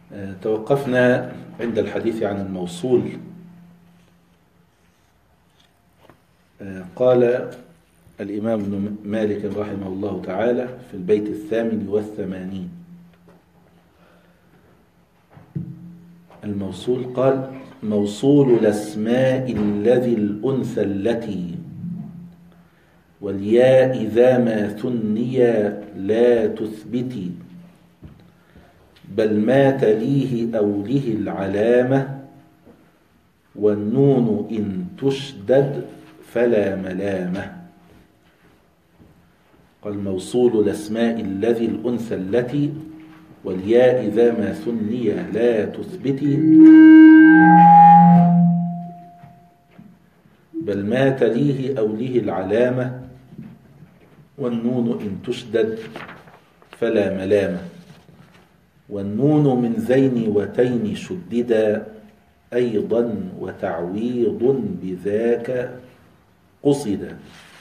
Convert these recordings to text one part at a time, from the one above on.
توقفنا عند الحديث عن الموصول. قال الإمام ابن مالك رحمه الله تعالى في البيت 88 الموصول، قال: موصول الأسماء الذي الأنثى التي والياء إذا ما ثنيا لا تثبتي بل ما تليه أو له العلامة والنون إن تشدد فلا ملامة. قال: موصول الأسماء الذي الأنثى التي والياء إذا ما ثنيا لا تثبتي بل ما تليه أو له العلامة والنون إن تشدد فلا ملامة. والنون من زين وتين شددا أيضا وتعويض بذاك قصدا.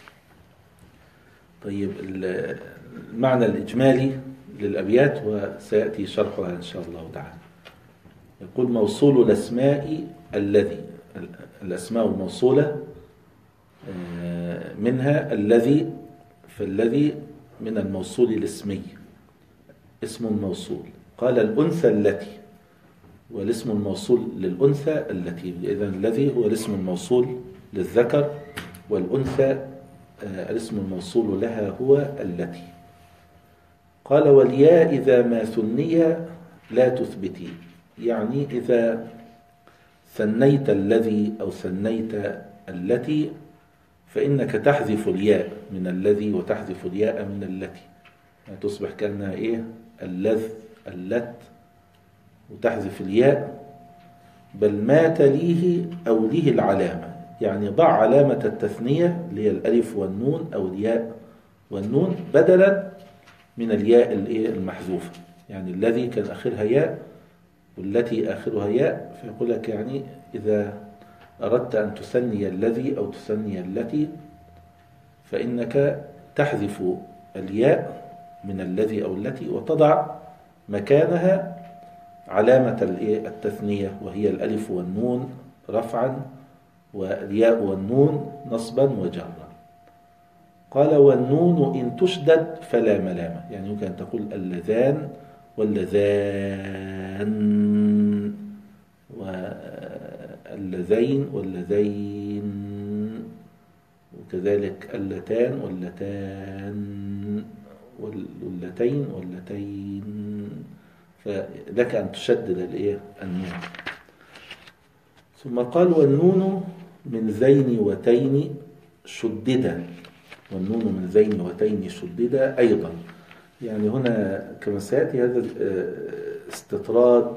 طيب، المعنى الإجمالي للأبيات وسيأتي شرحها إن شاء الله تعالى. يقول: موصول الأسماء الذي، الأسماء الموصولة منها الذي، فالذي من الموصول الاسمي اسم موصول. قال: الأنثى التي، والاسم الموصول للأنثى التي، إذن الذي هو الاسم الموصول للذكر، والأنثى الاسم الموصول لها هو التي. قال: والياء إذا ما ثنيا لا تثبتي، يعني إذا ثنيت الذي أو ثنيت التي فإنك تحذف الياء من الذي وتحذف الياء من التي، يعني تصبح كأنها إيه؟ اللذ، اللت، وتحذف الياء. بل ما تليه أو له العلامة، يعني ضع علامة التثنية اللي هي الألف والنون أو الياء والنون بدلا من الياء المحذوفة. يعني الذي كان آخرها ياء والتي آخرها ياء، فيقول لك يعني إذا أردت أن تثني الذي أو تثني التي فإنك تحذف الياء من الذي أو التي وتضع مكانها علامة التثنية وهي الألف والنون رفعا والياء والنون نصبا وجرا. قال: والنون إن تشدد فلا ملامة، يعني يمكن أن تقول اللذان واللذان واللذين واللذين، وكذلك اللتان واللتان واللتين واللتين، فلك أن تشدد النون. ثم قال: والنون من زين وتين شددا، والنون من زين وتين شددا أيضا. يعني هنا كما سيأتي هذا استطراد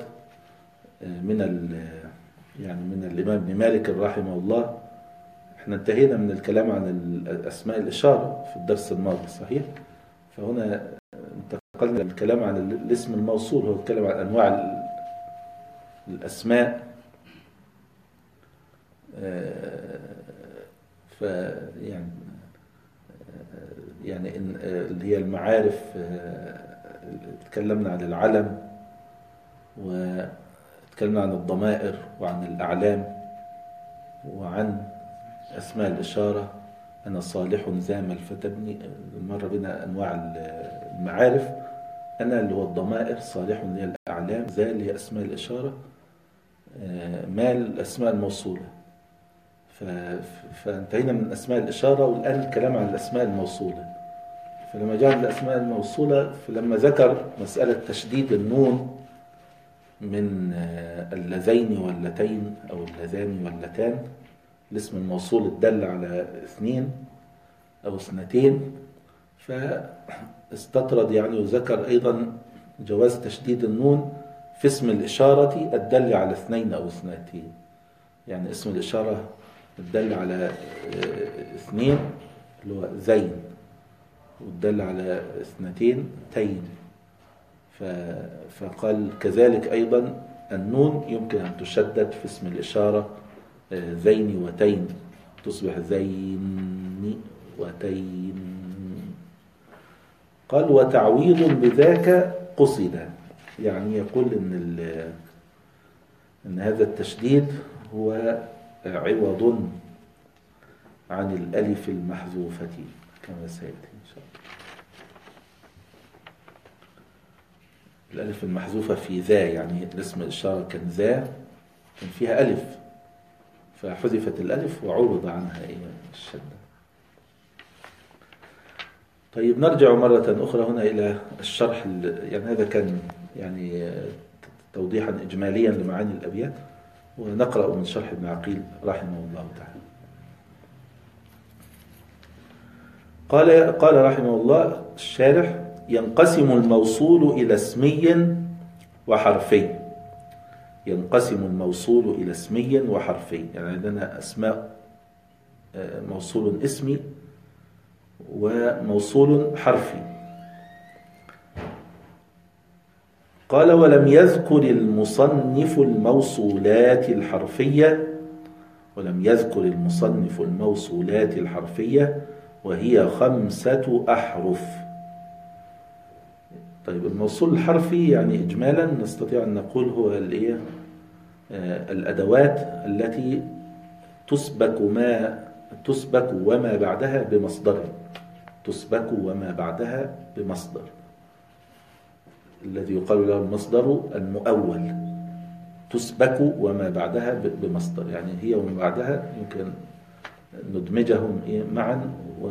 من الإمام ابن مالك رحمه الله. احنا انتهينا من الكلام عن الأسماء الإشارة في الدرس الماضي، صحيح؟ فهنا انتقلنا للكلام عن الاسم الموصول، هو الكلام عن أنواع الأسماء. يعني اللي هي المعارف، تكلمنا عن العلم وتكلمنا عن الضمائر وعن الأعلام وعن أسماء الإشارة. أنا صالح زامل فتبني، مر بنا أنواع المعارف. أنا اللي هو الضمائر، صالح اللي هي الأعلام، ذا اللي هي أسماء الإشارة، ما الأسماء الموصولة. فانتهينا من أسماء الإشارة والآن الكلام عن الأسماء الموصولة. فلما جاء الأسماء الموصولة، فلما ذكر مسألة تشديد النون من اللذين واللتين أو اللذان واللتان، الاسم الموصول الدل على اثنين أو اثنتين، فاستطرد يعني وذكر أيضا جواز تشديد النون في اسم الإشارة الدل على اثنين أو اثنتين. يعني اسم الإشارة الدل على اثنين اللي هو زين، والدل على اثنتين تين. فقال كذلك أيضا النون يمكن أن تشدد في اسم الإشارة زين وتين، تصبح زين وتين. قال: وتعويض بذاك قصدا، يعني يقول إن هذا التشديد هو عوض عن الألف المحذوفة كما سيأتي إن شاء الله. الألف المحذوفة في ذا، يعني الاسم الإشارة كان ذا كان فيها ألف، فحذفت الألف وعوض عنها الشدة. طيب نرجع مرة أخرى هنا إلى الشرح، يعني هذا كان يعني توضيحا إجماليا لمعاني الأبيات، ونقرأ من شرح ابن عقيل رحمه الله تعالى. قال رحمه الله الشارح: ينقسم الموصول إلى اسمي وحرفي. ينقسم الموصول إلى اسمي وحرفي، يعني عندنا أسماء موصول اسمي وموصول حرفي. قال: ولم يذكر المصنف الموصولات الحرفية، ولم يذكر المصنف الموصولات الحرفية وهي 5 أحرف. طيب الموصول الحرفي يعني إجمالا نستطيع أن نقول هو الأدوات التي تسبك وما بعدها بمصدر، تسبك وما بعدها بمصدر، الذي يقال له المصدر المؤول. تسبك وما بعدها بمصدر، يعني هي وما بعدها يمكن ندمجهم معا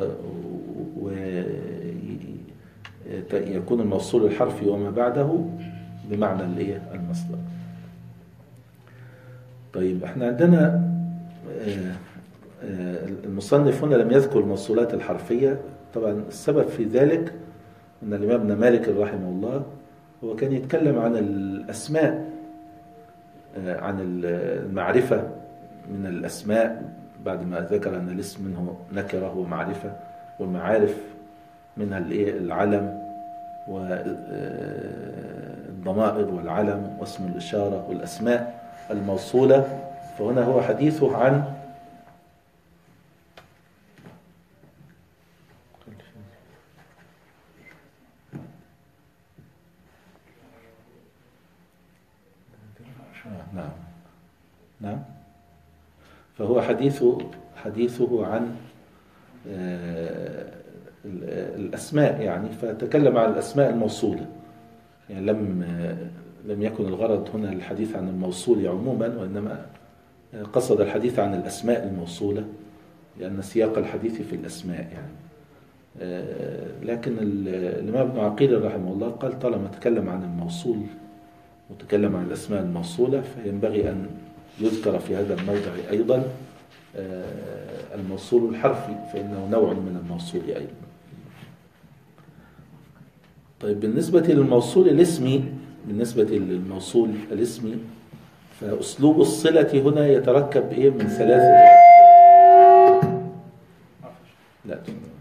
ويكون الموصول الحرفي وما بعده بمعنى المصدر. طيب احنا عندنا المصنف هنا لم يذكر الموصولات الحرفية. طبعا السبب في ذلك أن الإمام ابن مالك رحمه الله هو كان يتكلم عن الأسماء، عن المعرفة من الأسماء، بعد ما ذكر أن الاسم منه نكرة ومعرفة، والمعارف منها العلم والضمائر والعلم واسم الإشارة والأسماء الموصولة. فهنا هو حديثه عن نعم فهو حديثه عن الأسماء، يعني فتكلم عن الأسماء الموصولة، يعني لم يكن الغرض هنا الحديث عن الموصول عموما، وإنما قصد الحديث عن الأسماء الموصولة، لأن سياق الحديث في الأسماء يعني. لكن الإمام ابن عقيل رحمه الله قال طالما تكلم عن الموصول وتكلم عن الأسماء الموصولة فينبغي أن يذكر في هذا الموضع أيضا الموصول الحرفي، فإنه نوع من الموصول أيضا. طيب بالنسبة للموصول الاسمي، فأسلوب الصلة هنا يتركب من 3 أجزاء. لا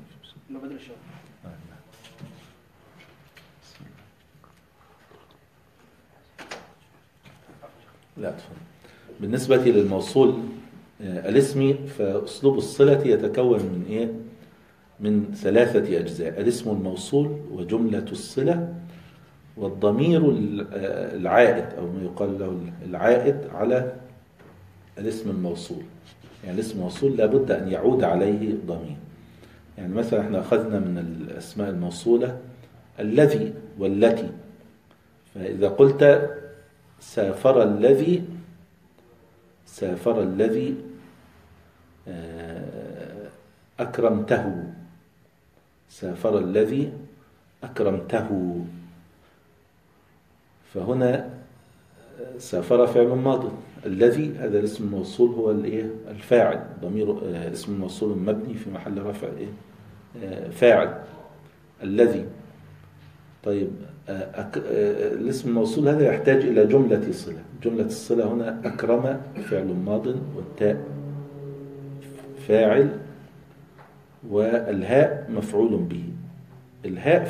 لا بالنسبة للموصول الاسمي فأسلوب الصلة يتكون من 3 أجزاء: الاسم الموصول وجملة الصلة والضمير العائد، أو ما يقال له العائد على الاسم الموصول. يعني الاسم الموصول لابد أن يعود عليه ضمير. يعني مثلا احنا أخذنا من الأسماء الموصولة الذي والتي، فإذا قلت سافر الذي أكرمته، سافر الذي أكرمته، فهنا سافر فعل ماضي، الذي هذا الاسم الموصول هو الفاعل، ضمير اسم موصول مبني في محل رفع فاعل الذي. طيب الاسم الموصول هذا يحتاج إلى جملة صلة. جملة الصلة هنا أكرم فعل ماض، والتاء فاعل، والهاء مفعول به. الهاء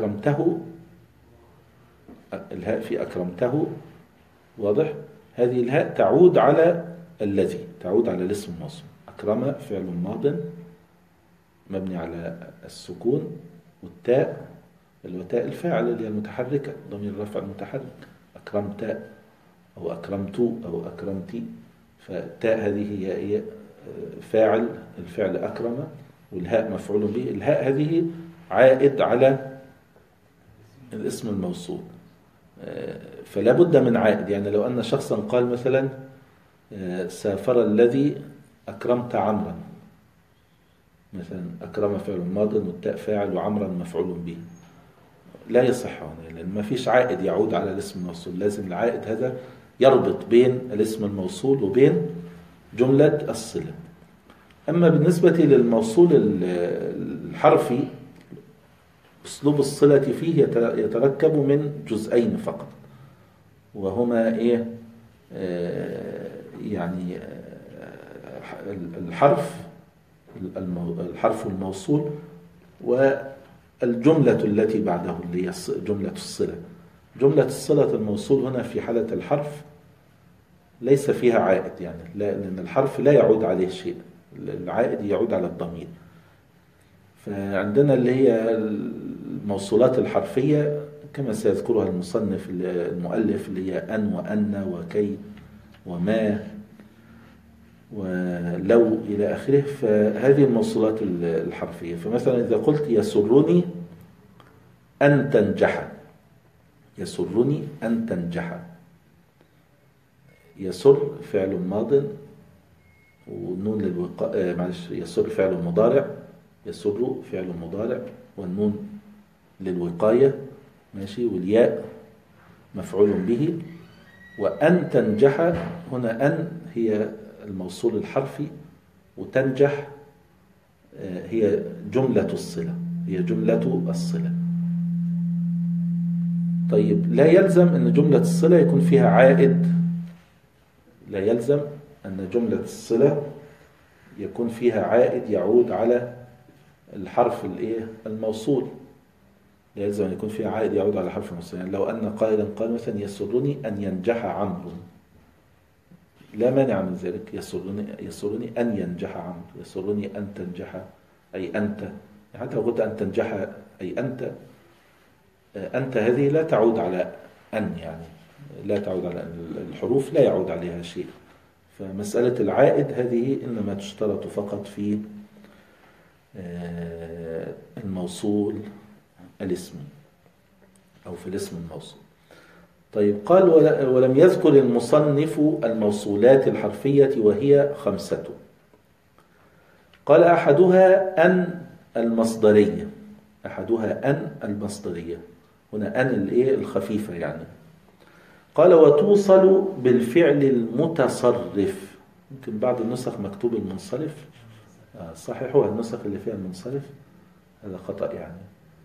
في أكرمته واضح. هذه الهاء تعود على الذي، تعود على الاسم الموصول. أكرم فعل ماض مبني على السكون، والتاء اللي هو تاء الفاعل اللي هي المتحركة، ضمير الرفع المتحرك، أكرمت أو أكرمت أو أكرمتي. فالتاء هذه هي فاعل الفعل أكرم، والهاء مفعول به. الهاء هذه عائد على الاسم الموصول، فلا بد من عائد. يعني لو أن شخصا قال مثلا سافر الذي أكرمت عمرا مثلا، أكرم فعل ماض والتاء فاعل وعمرا مفعول به، لا يصح هنا لأن ما فيش عائد يعود على الاسم الموصول. لازم العائد هذا يربط بين الاسم الموصول وبين جملة الصلة. أما بالنسبة للموصول الحرفي، أسلوب الصلة فيه يتركب من جزئين فقط، وهما يعني الحرف الموصول والجملة التي بعده اللي هي جملة الصلة. جملة الصلة الموصول هنا في حالة الحرف ليس فيها عائد، يعني لأن الحرف لا يعود عليه شيء، العائد يعود على الضمير. فعندنا اللي هي الموصولات الحرفية كما سيذكرها المؤلف اللي هي أن وأن وكي وما ولو إلى آخره. فهذه الموصولات الحرفية. فمثلا إذا قلت يسرني أن تنجح، يسرني أن تنجح، يسر فعل ماض والنون للوقاية، معلش، يسر فعل مضارع، يسر فعل مضارع والنون للوقاية، ماشي، والياء مفعول به. وأن تنجح هنا أن هي الموصول الحرفي، وتنجح هي جملة الصلة، هي جملة الصلة. طيب لا يلزم أن جملة الصلة يكون فيها عائد، لا يلزم أن جملة الصلة يكون فيها عائد يعود على الحرف الموصول. لا يلزم أن يكون فيها عائد يعود على الحرف الموصول. يعني لو أن قائلا قال مثلا يسرني أن ينجح عمرو، لا مانع من ذلك. يسرني أن ينجح عمرو، يسرني أن تنجح أي أنت. يعني حتى لو قلت أن تنجح أي أنت، أنت هذه لا تعود على أن، يعني لا تعود على الحروف، لا يعود عليها شيء. فمسألة العائد هذه إنما تشترط فقط في الموصول الاسمي أو في الاسم الموصول. طيب قال ولم يذكر المصنف الموصولات الحرفية وهي 5. قال أحدها أن المصدرية، أحدها أن المصدرية، هنا أن الخفيفة يعني. قال وتوصل بالفعل المتصرف. يمكن بعض النسخ مكتوب المنصرف، صحيح هو النسخ اللي فيها المنصرف، هذا خطأ. يعني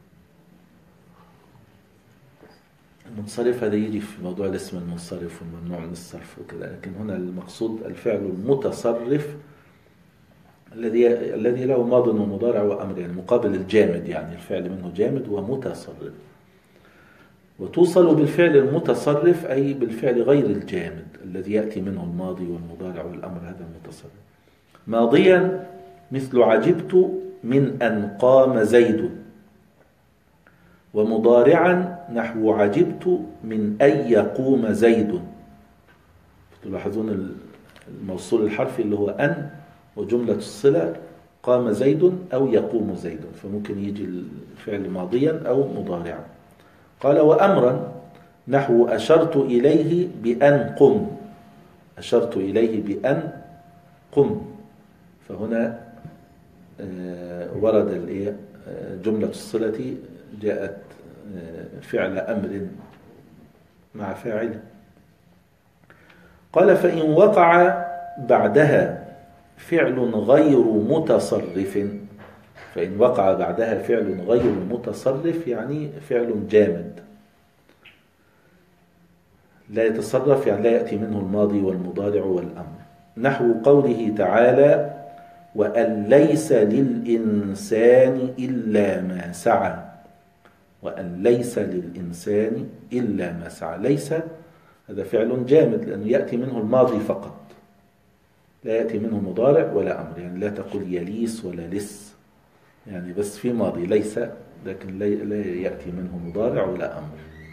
المنصرف هذا يجي في موضوع الاسم المنصرف والممنوع من الصرف وكذا، لكن هنا المقصود الفعل المتصرف الذي له ماض ومضارع وأمر، يعني مقابل الجامد، يعني الفعل منه جامد ومتصرف. وتوصل بالفعل المتصرف أي بالفعل غير الجامد الذي يأتي منه الماضي والمضارع والأمر، هذا المتصرف. ماضيا مثل عجبت من أن قام زيد، ومضارعا نحو عجبت من أن يقوم زيد. تلاحظون الموصول الحرفي اللي هو أن، وجملة الصلة قام زيد أو يقوم زيد، فممكن يجي الفعل ماضيا أو مضارعا. قال وأمرا نحو أشرت إليه بأن قم، أشرت إليه بأن قم. فهنا ورد جملة الصلة جاءت فعل أمر مع فاعل. قال فإن وقع بعدها فعل غير متصرف، فإن وقع بعدها فعل غير متصرف يعني فعل جامد لا يتصرف، يعني لا يأتي منه الماضي والمضارع والأمر، نحو قوله تعالى وأن ليس للإنسان إلا ما سعى، وأن ليس للإنسان إلا ما سعى. ليس هذا فعل جامد لأنه يأتي منه الماضي فقط، لا يأتي منه مضارع ولا أمر. يعني لا تقل يليس ولا لس، يعني بس في ماضي ليس لكن لا يأتي منه مضارع ولا أمر.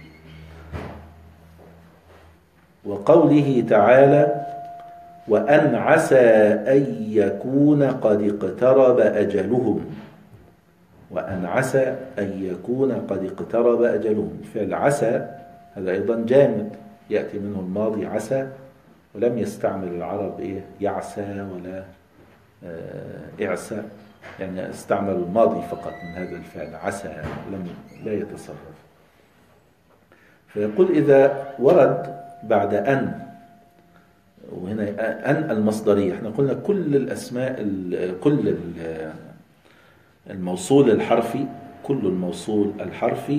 وقوله تعالى وأن عسى أن يكون قد اقترب أجلهم، وأن عسى أن يكون قد اقترب أجلهم. فعل عسى هذا أيضا جامد، يأتي منه الماضي عسى، ولم يستعمل العرب يعسى ولا إعسى، يعني استعملوا الماضي فقط من هذا الفعل عسى، لا يتصرف. فيقول إذا ورد بعد أن، وهنا أن المصدرية، احنا قلنا كل الأسماء، كل الموصول الحرفي، كل الموصول الحرفي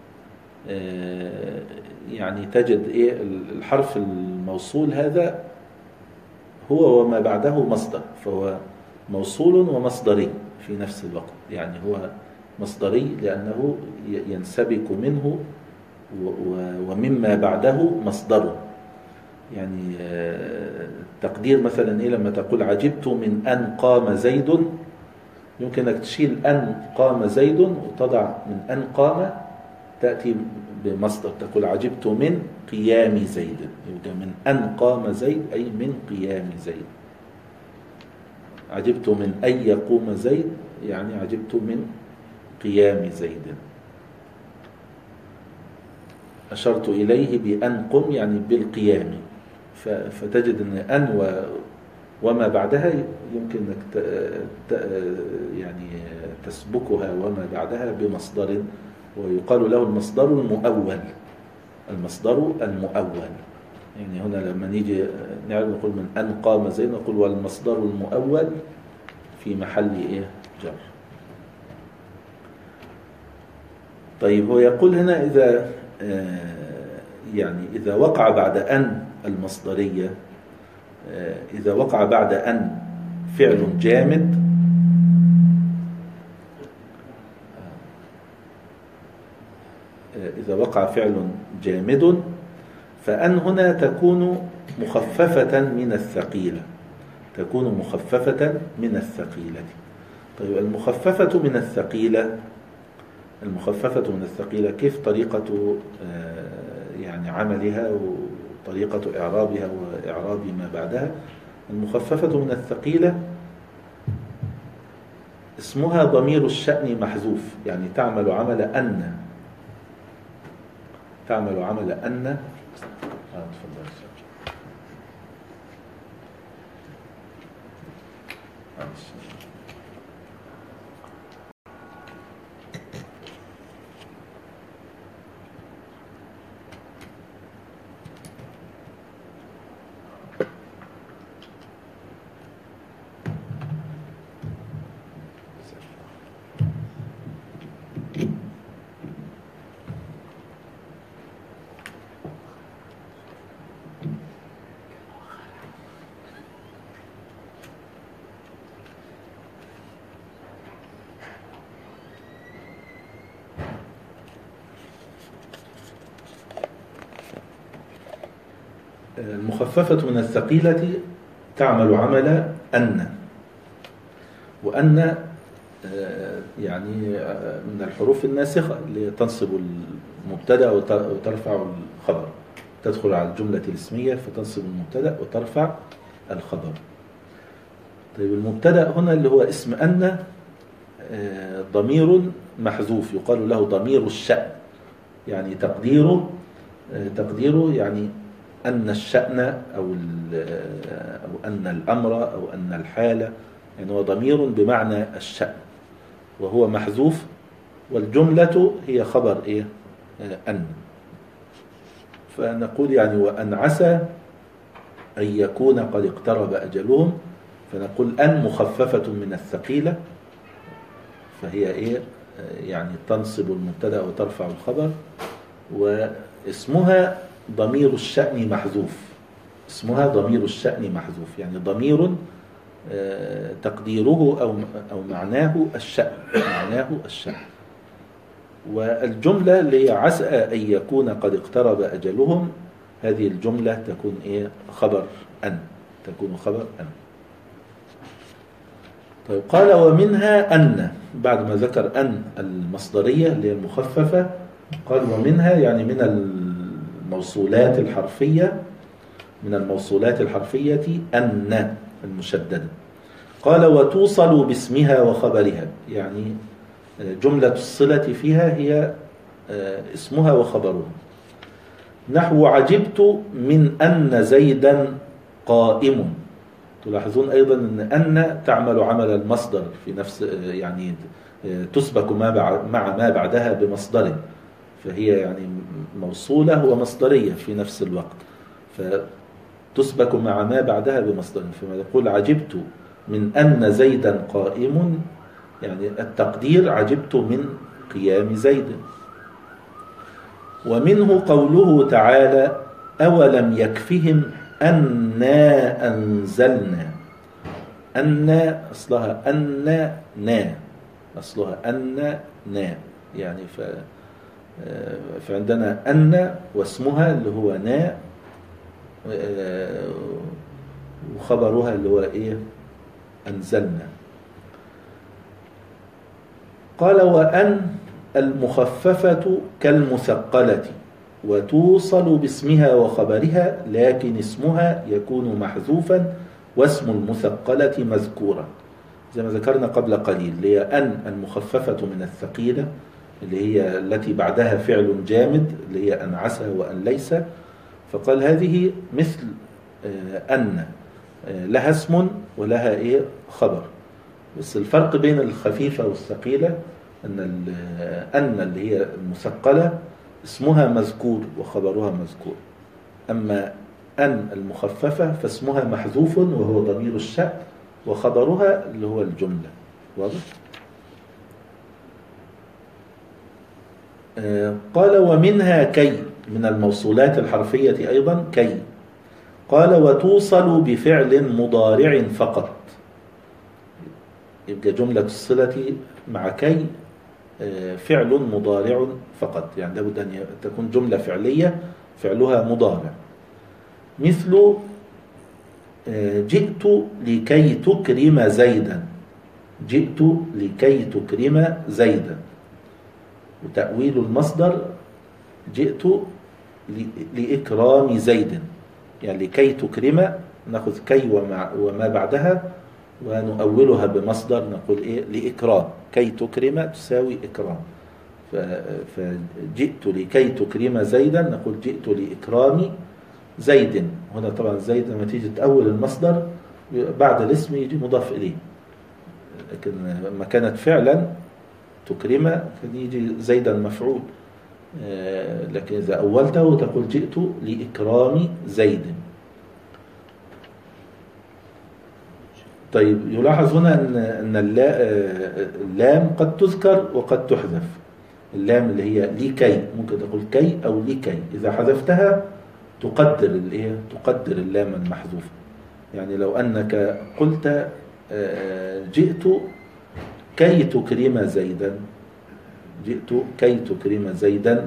يعني تجد الحرف الموصول هذا هو وما بعده مصدر، فهو موصول ومصدري في نفس الوقت. يعني هو مصدري لأنه ينسبك منه ومما بعده مصدره. يعني تقدير مثلا لما تقول عجبت من أن قام زيد، يمكن أنك تشيل أن قام زيد وتضع من أن قام، تأتي بمصدر تقول عجبت من قيام زيد، يبقى من أن قام زيد أي من قيام زيد. عجبت من أن يقوم زيد يعني عجبت من قيام زيد. أشرت إليه بأن قم يعني بالقيام. فتجد أن وما بعدها يمكن أنك يعني تسبكها وما بعدها بمصدر، ويقال له المصدر المؤول. المصدر المؤول يعني هنا لما نيجي نعرف نقول من أن قام زيد نقول والمصدر المؤول في محل جر. طيب هو يقول هنا إذا يعني إذا وقع بعد أن المصدرية، إذا وقع بعد أن فعل جامد، إذا وقع فعل جامد فأن هنا تكون مخففة من الثقيلة، تكون مخففة من الثقيلة. طيب المخففة من الثقيلة، المخففة من الثقيلة كيف طريقة يعني عملها وطريقة إعرابها وإعراب ما بعدها؟ المخففة من الثقيلة اسمها ضمير الشأن محذوف، يعني تعمل عمل أن، تعمل عمل أن. تفضل. المخففة من الثقيلة تعمل عمل أن، وأن يعني من الحروف الناسخة اللي تنصب المبتدأ وترفع الخبر، تدخل على الجملة الاسمية فتنصب المبتدأ وترفع الخبر. طيب المبتدأ هنا اللي هو اسم أن ضمير محذوف يقال له ضمير الشأن، يعني تقديره يعني أن الشأن أو أن الأمر أو أن الحالة، يعني هو ضمير بمعنى الشأن وهو محذوف، والجملة هي خبر أن. فنقول يعني وأن عسى أن يكون قد اقترب أجلهم، فنقول أن مخففة من الثقيلة، فهي يعني تنصب المبتدأ وترفع الخبر، واسمها ضمير الشأن محذوف، اسمها ضمير الشأن محذوف، يعني ضمير تقديره أو معناه الشأن، معناه الشأن. والجملة اللي هي عسى أن يكون قد اقترب أجلهم، هذه الجملة تكون خبر أن، تكون خبر أن. طيب قال ومنها أن، بعد ما ذكر أن المصدرية اللي هي المخففة، قال ومنها يعني من الموصولات الحرفية، من الموصولات الحرفية أن المشددة. قال وتوصل باسمها وخبرها، يعني جملة الصلة فيها هي اسمها وخبرها. نحو عجبت من أن زيدا قائم. تلاحظون أيضا أن تعمل عمل المصدر في نفس، يعني تسبك مع ما بعدها بمصدر، فهي يعني موصولة ومصدرية في نفس الوقت، فتسبك مع ما بعدها بمصدر. فما يقول عجبت من أن زيدا قائم، يعني التقدير عجبت من قيام زيد. ومنه قوله تعالى أولم يكفهم أنا أنزلنا. أن أصلها أن نا، أصلها أن نا، يعني فعندنا أن واسمها اللي هو نا، وخبرها اللي هو إيه أنزلنا. قال وأن المخففة كالمثقلة وتوصل باسمها وخبرها، لكن اسمها يكون محذوفا واسم المثقلة مذكورا، زي ما ذكرنا قبل قليل، اللي هي أن المخففة من الثقيلة اللي هي التي بعدها فعل جامد، اللي هي أن عسى وأن ليس. فقال هذه مثل أن لها اسم ولها إيه خبر، بس الفرق بين الخفيفة والثقيلة أن اللي هي المثقلة اسمها مذكور وخبرها مذكور، أما أن المخففة فاسمها محذوف وهو ضمير الشأن، وخبرها اللي هو الجملة. واضح؟ قال ومنها كي، من الموصولات الحرفية أيضا كي. قال وتوصل بفعل مضارع فقط، يبقى جملة الصلة مع كي فعل مضارع فقط، يعني لابد أن تكون جملة فعلية فعلها مضارع. مثل جئت لكي تكرم زيدا، جئت لكي تكرم زيدا، وتأويل المصدر جئت لإكرام زيد، يعني لكي تكرم نأخذ كي وما بعدها ونؤولها بمصدر نقول إيه لإكرام، كي تكرم تساوي إكرام. فجئت لكي تكرم زيدا نقول جئت لإكرام زيد. هنا طبعا زيد لما تيجي تأول المصدر بعد الاسم يجي مضاف إليه، لكن لما كانت فعلا تكرم فيجي زيدا مفعول، لكن إذا أولته تقول جئت لإكرام زيد. طيب يلاحظ هنا أن اللام قد تذكر وقد تحذف. اللام اللي هي لكي ممكن تقول كي أو لكي، إذا حذفتها تقدر اللام المحذوفة. يعني لو أنك قلت جئت كي تكرم زيدا، جئت كي تكرم زيدا،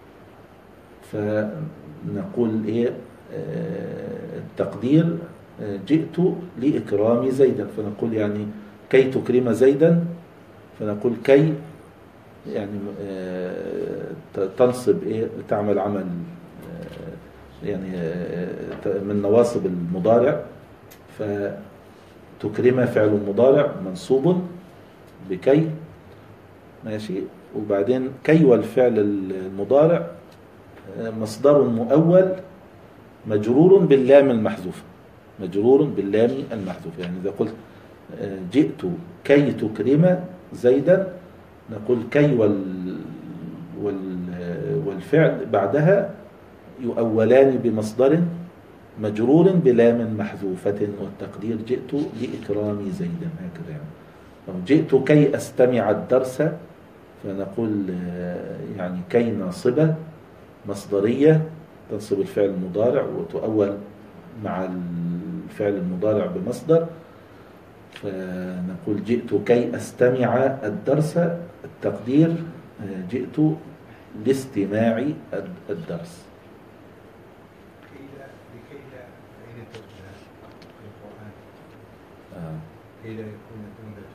فنقول إيه التقدير جئت لإكرام زيدا، فنقول يعني كي تكرم زيدا، فنقول كي يعني تنصب إيه تعمل عمل يعني من نواصب المضارع، فتكرم فعل مضارع منصوب بكي، ماشي، وبعدين كي والفعل المضارع مصدر مؤول مجرور باللام المحذوفة، مجرور باللام المحذوفة. يعني إذا قلت جئت كي تكرم زيدا نقول كي والفعل بعدها يؤولان بمصدر مجرور بلام محذوفة، والتقدير جئت لإكرام زيدا، هكذا يعني. جئت كي أستمع الدرس، فنقول يعني كي ناصبة مصدرية تنصب الفعل المضارع وتؤول مع الفعل المضارع بمصدر، فنقول جئت كي أستمع الدرس، التقدير جئت لاستماع الدرس. كي لا يكون جملة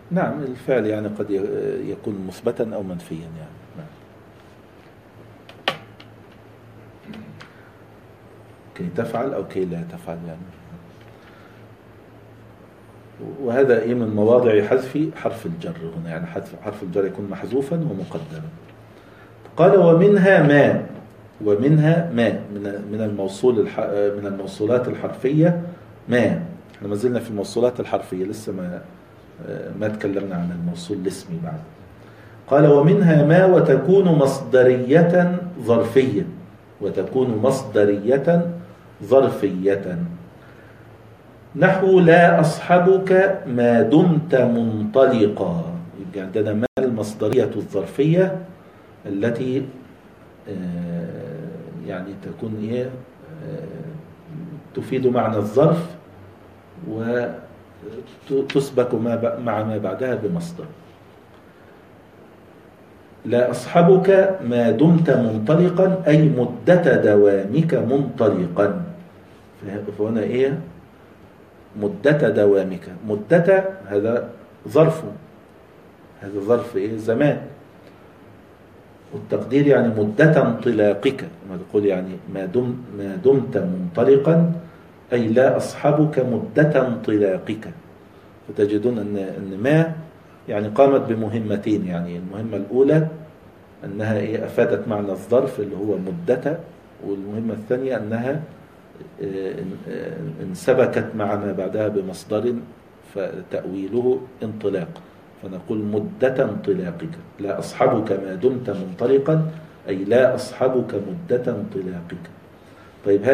نعم الفعل يعني قد يكون مثبتا أو منفيا يعني. نعم. كي تفعل أو كي لا تفعل يعني. وهذا إيه من مواضع حذف حرف الجر هنا، يعني حرف الجر يكون محذوفا ومقدرا. قال ومنها ما، ومنها ما من من الموصولات الحرفية ما. احنا ما زلنا في الموصولات الحرفية، لسه ما تكلمنا عن الموصول الاسمي بعد. قال ومنها ما وتكون مصدرية ظرفية، وتكون مصدرية ظرفية. نحو لا أصحبك ما دمت منطلقا. يبقى عندنا ما المصدرية الظرفية التي يعني تكون إيه تفيد معنى الظرف وتسبك مع ما بعدها بمصدر. لا أصحبك ما دمت منطلقا أي مدة دوامك منطلقا. فهنا إيه مدة دوامك، مدة هذا ظرف، هذا ظرف إيه زمان، والتقدير يعني مدة انطلاقك، ما تقول يعني ما دمت منطلقا أي لا أصحبك مدة انطلاقك. فتجدون أن ما يعني قامت بمهمتين، يعني المهمة الأولى أنها إيه أفادت معنى الظرف اللي هو مدة، والمهمة الثانية أنها انسبكت مع ما بعدها بمصدر فتأويله انطلاق، فنقول مدة انطلاقك. لا أصحبك ما دمت منطلقا أي لا أصحبك مدة انطلاقك. طيب